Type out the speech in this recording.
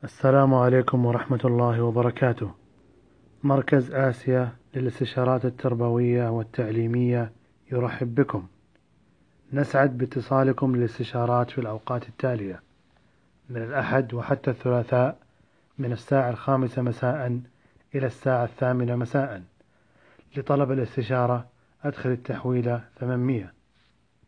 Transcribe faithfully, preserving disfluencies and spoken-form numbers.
السلام عليكم ورحمة الله وبركاته. مركز آسيا للاستشارات التربوية والتعليمية يرحب بكم. نسعد باتصالكم للاستشارات في الأوقات التالية: من الأحد وحتى الثلاثاء من الساعة الخامسة مساء إلى الساعة الثامنة مساء. لطلب الاستشارة أدخل التحويلة ثمانمائة.